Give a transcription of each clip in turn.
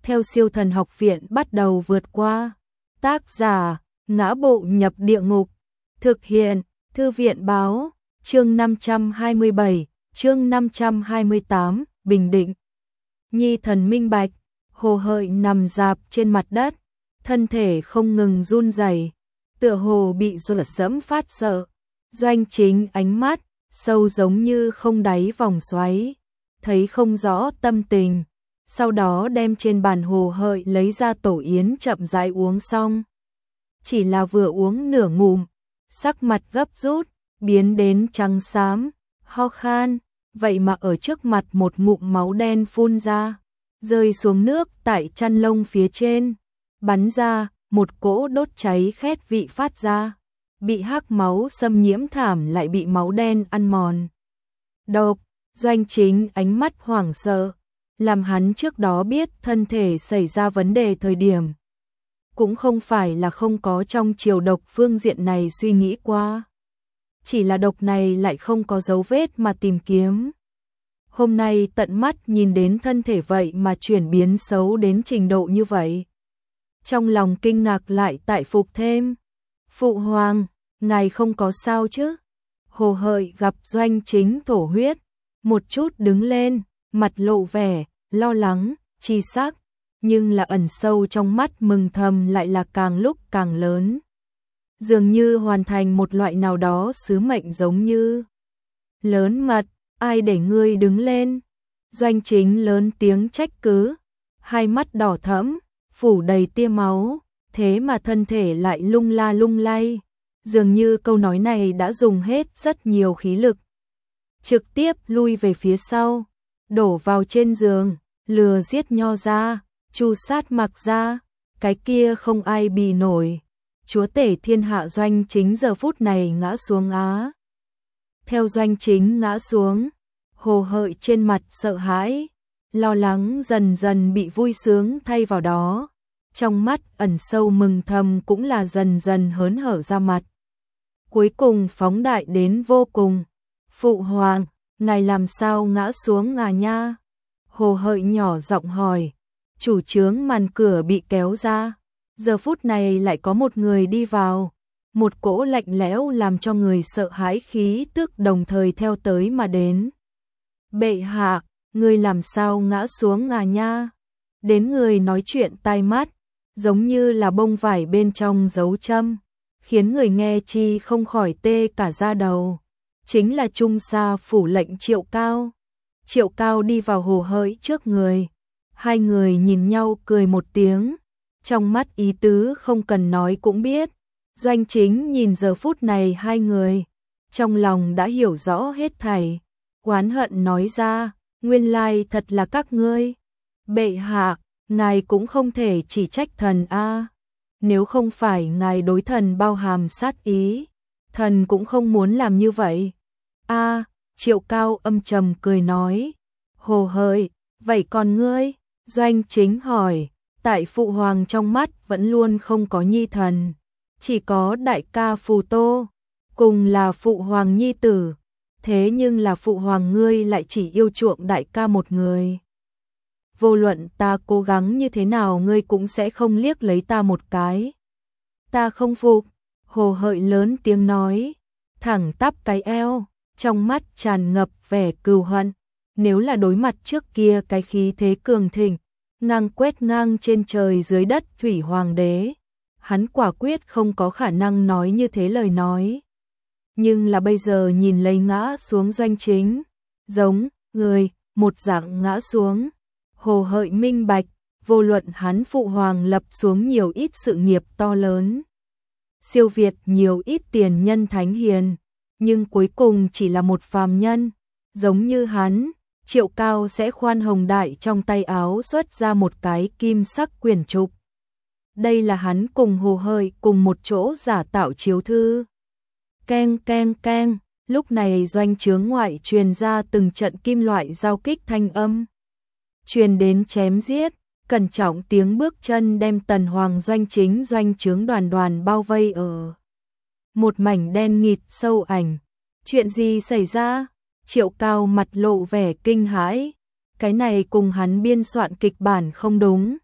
theo Siêu Thần Học Viện bắt đầu vượt qua. Tác giả: Ngã Bộ Nhập Địa Ngục. Thực hiện: Thư viện báo. Chương 527, chương 528, Bình Định. Nhi thần minh bạch. Hồ Hợi nằm rạp trên mặt đất, thân thể không ngừng run rẩy, tựa hồ bị dọa dẫm phát sợ. Doanh Chính ánh mắt sâu giống như không đáy vòng xoáy, thấy không rõ tâm tình, sau đó đem trên bàn Hồ Hợi lấy ra tổ yến chậm rãi uống xong. Chỉ là vừa uống nửa ngụm, sắc mặt gấp rút, biến đến trắng xám, ho khan, vậy mà ở trước mặt một ngụm máu đen phun ra, rơi xuống nước tại chăn lông phía trên, bắn ra, một cỗ đốt cháy khét vị phát ra, bị hắc máu xâm nhiễm thảm lại bị máu đen ăn mòn. Độc. Doanh Chính ánh mắt hoảng sợ, làm hắn trước đó biết thân thể xảy ra vấn đề thời điểm. Cũng không phải là không có trong triều độc phương diện này suy nghĩ qua. Chỉ là độc này lại không có dấu vết mà tìm kiếm. Hôm nay tận mắt nhìn đến thân thể vậy mà chuyển biến xấu đến trình độ như vậy. Trong lòng kinh ngạc lại tại phục thêm. Phụ hoàng, ngài không có sao chứ? Hồ Hợi gặp Doanh Chính thổ huyết, một chút đứng lên, mặt lộ vẻ lo lắng, chi sắc, nhưng là ẩn sâu trong mắt mừng thầm lại là càng lúc càng lớn. Dường như hoàn thành một loại nào đó sứ mệnh giống như. Lớn mật, ai để ngươi đứng lên? Doanh Chính lớn tiếng trách cứ, hai mắt đỏ thẫm, phủ đầy tia máu, thế mà thân thể lại lung la lung lay. Dường như câu nói này đã dùng hết rất nhiều khí lực. Trực tiếp lui về phía sau, đổ vào trên giường, lừa giết Nho ra, Chu Sát Mặc ra, cái kia không ai bì nổi. Chúa tể thiên hạ Doanh Chính giờ phút này ngã xuống á. Theo Doanh Chính ngã xuống, Hồ Hợi trên mặt sợ hãi, lo lắng dần dần bị vui sướng thay vào đó. Trong mắt ẩn sâu mừng thầm cũng là dần dần hớn hở ra mặt. Cuối cùng phóng đại đến vô cùng. Phụ hoàng, ngài làm sao ngã xuống ngà nha? Hồ Hợi nhỏ giọng hỏi. Chủ trướng màn cửa bị kéo ra. Giờ phút này lại có một người đi vào. Một cỗ lạnh lẽo làm cho người sợ hãi khí tức đồng thời theo tới mà đến. Bệ hạ, người làm sao ngã xuống ngà nha? Đến người nói chuyện tai mắt, giống như là bông vải bên trong dấu châm, khiến người nghe chi không khỏi tê cả da đầu. Chính là Trung Sa phủ lệnh Triệu Cao. Triệu Cao đi vào Hồ Hợi trước người. Hai người nhìn nhau cười một tiếng. Trong mắt ý tứ không cần nói cũng biết. Doanh Chính nhìn giờ phút này hai người, trong lòng đã hiểu rõ hết thảy. Oán hận nói ra, nguyên lai thật là các ngươi. Bệ hạ, ngài cũng không thể chỉ trách thần a. Nếu không phải ngài đối thần bao hàm sát ý, thần cũng không muốn làm như vậy. A, Triệu Cao âm trầm cười nói. Hồ Hợi, vậy còn ngươi? Doanh Chính hỏi. Tại phụ hoàng trong mắt vẫn luôn không có nhi thần, chỉ có đại ca Phù Tô, cùng là phụ hoàng nhi tử. Thế nhưng là phụ hoàng ngươi lại chỉ yêu chuộng đại ca một người. Vô luận ta cố gắng như thế nào ngươi cũng sẽ không liếc lấy ta một cái. Ta không phục. Hồ Hợi lớn tiếng nói, thẳng tắp cái eo, trong mắt tràn ngập vẻ cừu hận. Nếu là đối mặt trước kia cái khí thế cường thịnh, ngang quét ngang trên trời dưới đất thủy hoàng đế, hắn quả quyết không có khả năng nói như thế lời nói. Nhưng là bây giờ nhìn lấy ngã xuống Doanh Chính, giống người một dạng ngã xuống. Hồ Hợi minh bạch, vô luận hắn phụ hoàng lập xuống nhiều ít sự nghiệp to lớn, siêu việt nhiều ít tiền nhân thánh hiền, nhưng cuối cùng chỉ là một phàm nhân, giống như hắn. Triệu Cao sẽ khoan hồng đại trong tay áo xuất ra một cái kim sắc quyển trục. Đây là hắn cùng Hồ Hợi cùng một chỗ giả tạo chiếu thư. Keng keng keng, lúc này doanh trướng ngoại truyền ra từng trận kim loại giao kích thanh âm. Truyền đến chém giết, cẩn trọng tiếng bước chân đem Tần Hoàng Doanh Chính doanh trướng đoàn đoàn bao vây ở một mảnh đen nghịt sâu ảnh. Chuyện gì xảy ra? Triệu Cao mặt lộ vẻ kinh hãi. Cái này cùng hắn biên soạn kịch bản không đúng.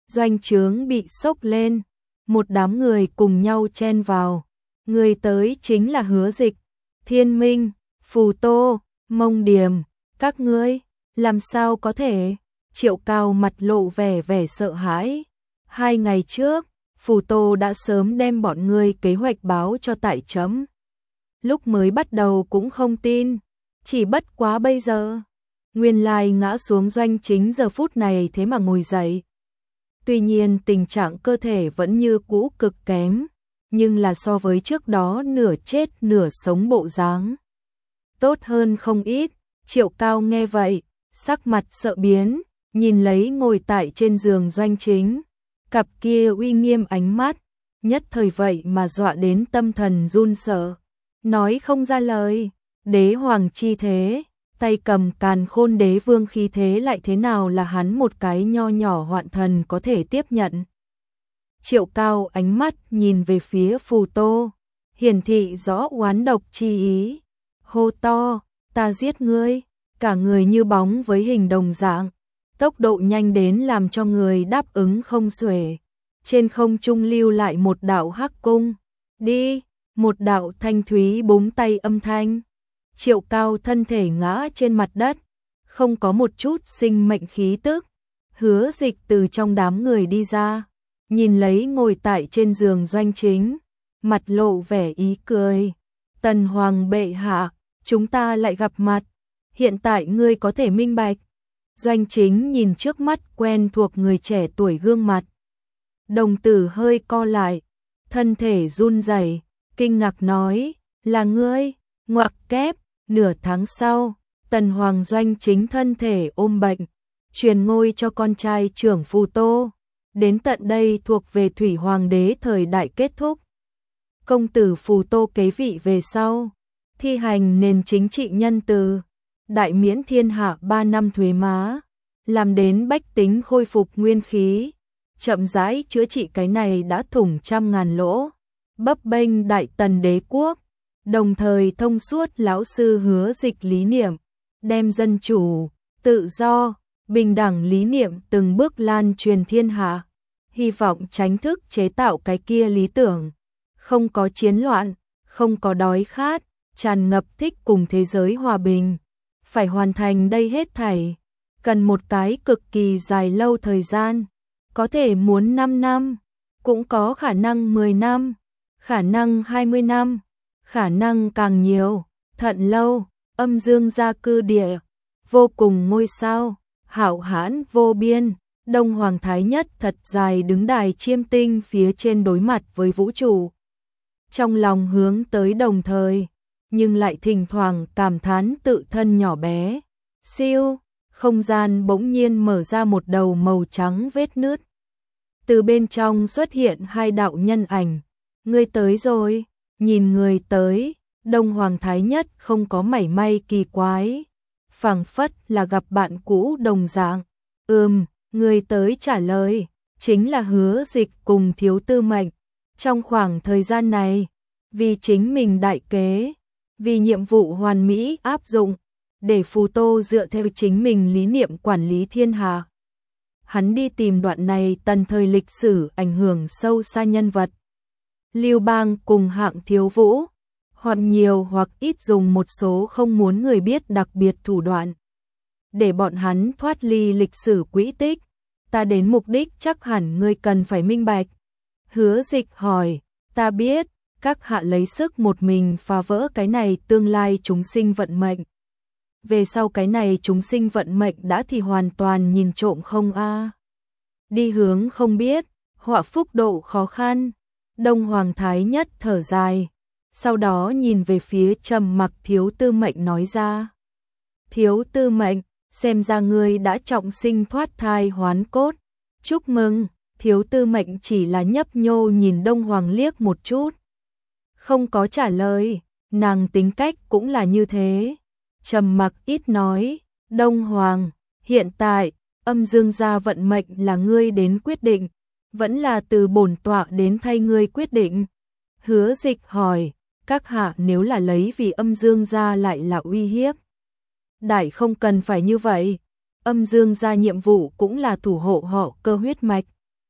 doanh trướng bị sốc lên, một đám người cùng nhau chen vào. Người tới chính là Hứa Dịch, Thiên Minh, Phù Tô, Mông Điềm, các ngươi, làm sao có thể? Triệu Cao mặt lộ vẻ sợ hãi. 2 ngày trước, Phù Tô đã sớm đem bọn ngươi kế hoạch báo cho tại chấm. Lúc mới bắt đầu cũng không tin, chỉ bất quá bây giờ. Nguyên lai ngã xuống Doanh Chính giờ phút này thế mà ngồi dậy. Tuy nhiên tình trạng cơ thể vẫn như cũ cực kém, nhưng là so với trước đó nửa chết nửa sống bộ dáng. Tốt hơn không ít. Triệu Cao nghe vậy, sắc mặt sợ biến, nhìn lấy ngồi tại trên giường Doanh Chính. Cặp kia uy nghiêm ánh mắt, nhất thời vậy mà dọa đến tâm thần run sợ. Nói không ra lời, đế hoàng chi thế, tay cầm Càn Khôn Đế Vương khí thế lại thế nào là hắn một cái nho nhỏ hoạn thần có thể tiếp nhận. Triệu Cao ánh mắt nhìn về phía Phù Tô, hiển thị rõ oán độc chi ý. Hô to, ta giết ngươi, cả người như bóng với hình đồng dạng, tốc độ nhanh đến làm cho người đáp ứng không xuể. Trên không trung lưu lại một đạo hắc cung, đi, một đạo thanh thúy búng tay âm thanh. Triệu Cao thân thể ngã trên mặt đất, không có một chút sinh mệnh khí tức. Hứa Dịch từ trong đám người đi ra, nhìn lấy ngồi tại trên giường Doanh Chính, mặt lộ vẻ ý cười. Tần Hoàng bệ hạ, chúng ta lại gặp mặt, hiện tại ngươi có thể minh bạch. Doanh Chính nhìn trước mắt quen thuộc người trẻ tuổi gương mặt. Đồng tử hơi co lại, thân thể run rẩy, kinh ngạc nói, là ngươi, ngoặc kép. Nửa tháng sau, Tần Hoàng Doanh Chính thân thể ôm bệnh, truyền ngôi cho con trai trưởng Phù Tô. Đến tận đây thuộc về Thủy Hoàng đế thời đại kết thúc. Công tử Phù Tô kế vị về sau, thi hành nền chính trị nhân từ, đại miễn thiên hạ 3 năm thuế má, làm đến bách tính khôi phục nguyên khí, chậm rãi chữa trị cái này đã thủng trăm ngàn lỗ, bấp bênh đại tần đế quốc. Đồng thời thông suốt lão sư Hứa Dịch lý niệm, đem dân chủ, tự do, bình đẳng lý niệm từng bước lan truyền thiên hạ, hy vọng tránh thức chế tạo cái kia lý tưởng, không có chiến loạn, không có đói khát, tràn ngập thích cùng thế giới hòa bình. Phải hoàn thành đây hết thảy, cần một cái cực kỳ dài lâu thời gian, có thể muốn 5 năm, cũng có khả năng 10 năm, khả năng 20 năm. Khả năng càng nhiều, thận lâu, âm dương gia cư địa, vô cùng ngôi sao, hảo hãn vô biên. Đông Hoàng Thái Nhất thật dài đứng đài chiêm tinh phía trên đối mặt với vũ trụ. Trong lòng hướng tới đồng thời, nhưng lại thỉnh thoảng cảm thán tự thân nhỏ bé. Siêu, không gian bỗng nhiên mở ra một đầu màu trắng vết nứt. Từ bên trong xuất hiện 2 đạo nhân ảnh. Ngươi tới rồi. Nhìn người tới, Đông Hoàng Thái Nhất không có mảy may kỳ quái, phảng phất là gặp bạn cũ đồng dạng. Người tới trả lời, chính là Hứa Dịch cùng Thiếu Tư Mệnh. Trong khoảng thời gian này, vì chính mình đại kế, vì nhiệm vụ hoàn mỹ áp dụng, để Phù Tô dựa theo chính mình lý niệm quản lý thiên hạ. Hắn đi tìm đoạn này tần thời lịch sử ảnh hưởng sâu xa nhân vật. Lưu Bang cùng Hạng Thiếu Vũ, hoặc nhiều hoặc ít dùng một số không muốn người biết đặc biệt thủ đoạn, để bọn hắn thoát ly lịch sử quỹ tích. Ta đến mục đích chắc hẳn ngươi cần phải minh bạch. Hứa Dịch hỏi, ta biết, các hạ lấy sức một mình phá vỡ cái này tương lai chúng sinh vận mệnh. Về sau cái này chúng sinh vận mệnh đã thì hoàn toàn nhìn trộm không a? Đi hướng không biết, họa phúc độ khó khăn. Đông Hoàng Thái Nhất thở dài, sau đó nhìn về phía trầm mặc Thiếu Tư Mệnh nói ra. Thiếu Tư Mệnh, xem ra ngươi đã trọng sinh thoát thai hoán cốt. Chúc mừng. Thiếu Tư Mệnh chỉ là nhấp nhô nhìn Đông Hoàng liếc một chút, không có trả lời. Nàng tính cách cũng là như thế, trầm mặc ít nói. Đông Hoàng, hiện tại âm dương gia vận mệnh là ngươi đến quyết định, vẫn là từ bổn tọa đến thay ngươi quyết định? Hứa Dịch hỏi, các hạ nếu là lấy vì âm dương gia lại là uy hiếp. Đại không cần phải như vậy, âm dương gia nhiệm vụ cũng là thủ hộ họ Cơ huyết mạch.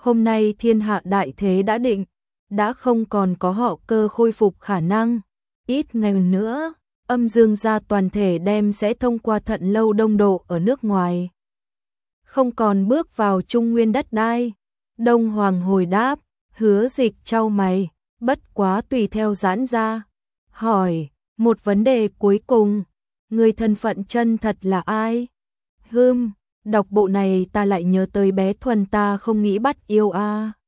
hôm nay thiên hạ đại thế đã định, đã không còn có họ Cơ khôi phục khả năng. Ít ngày nữa, Âm Dương gia toàn thể đem sẽ thông qua Thận lâu đông độ ở nước ngoài. Không còn bước vào Trung Nguyên đất đai. Đông Hoàng hồi đáp, Hứa Dịch chau mày, bất quá tùy theo giãn ra. Hỏi, một vấn đề cuối cùng, người thân phận chân thật là ai? Đọc bộ này ta lại nhớ tới bé Thuần ta không nghĩ bắt yêu a.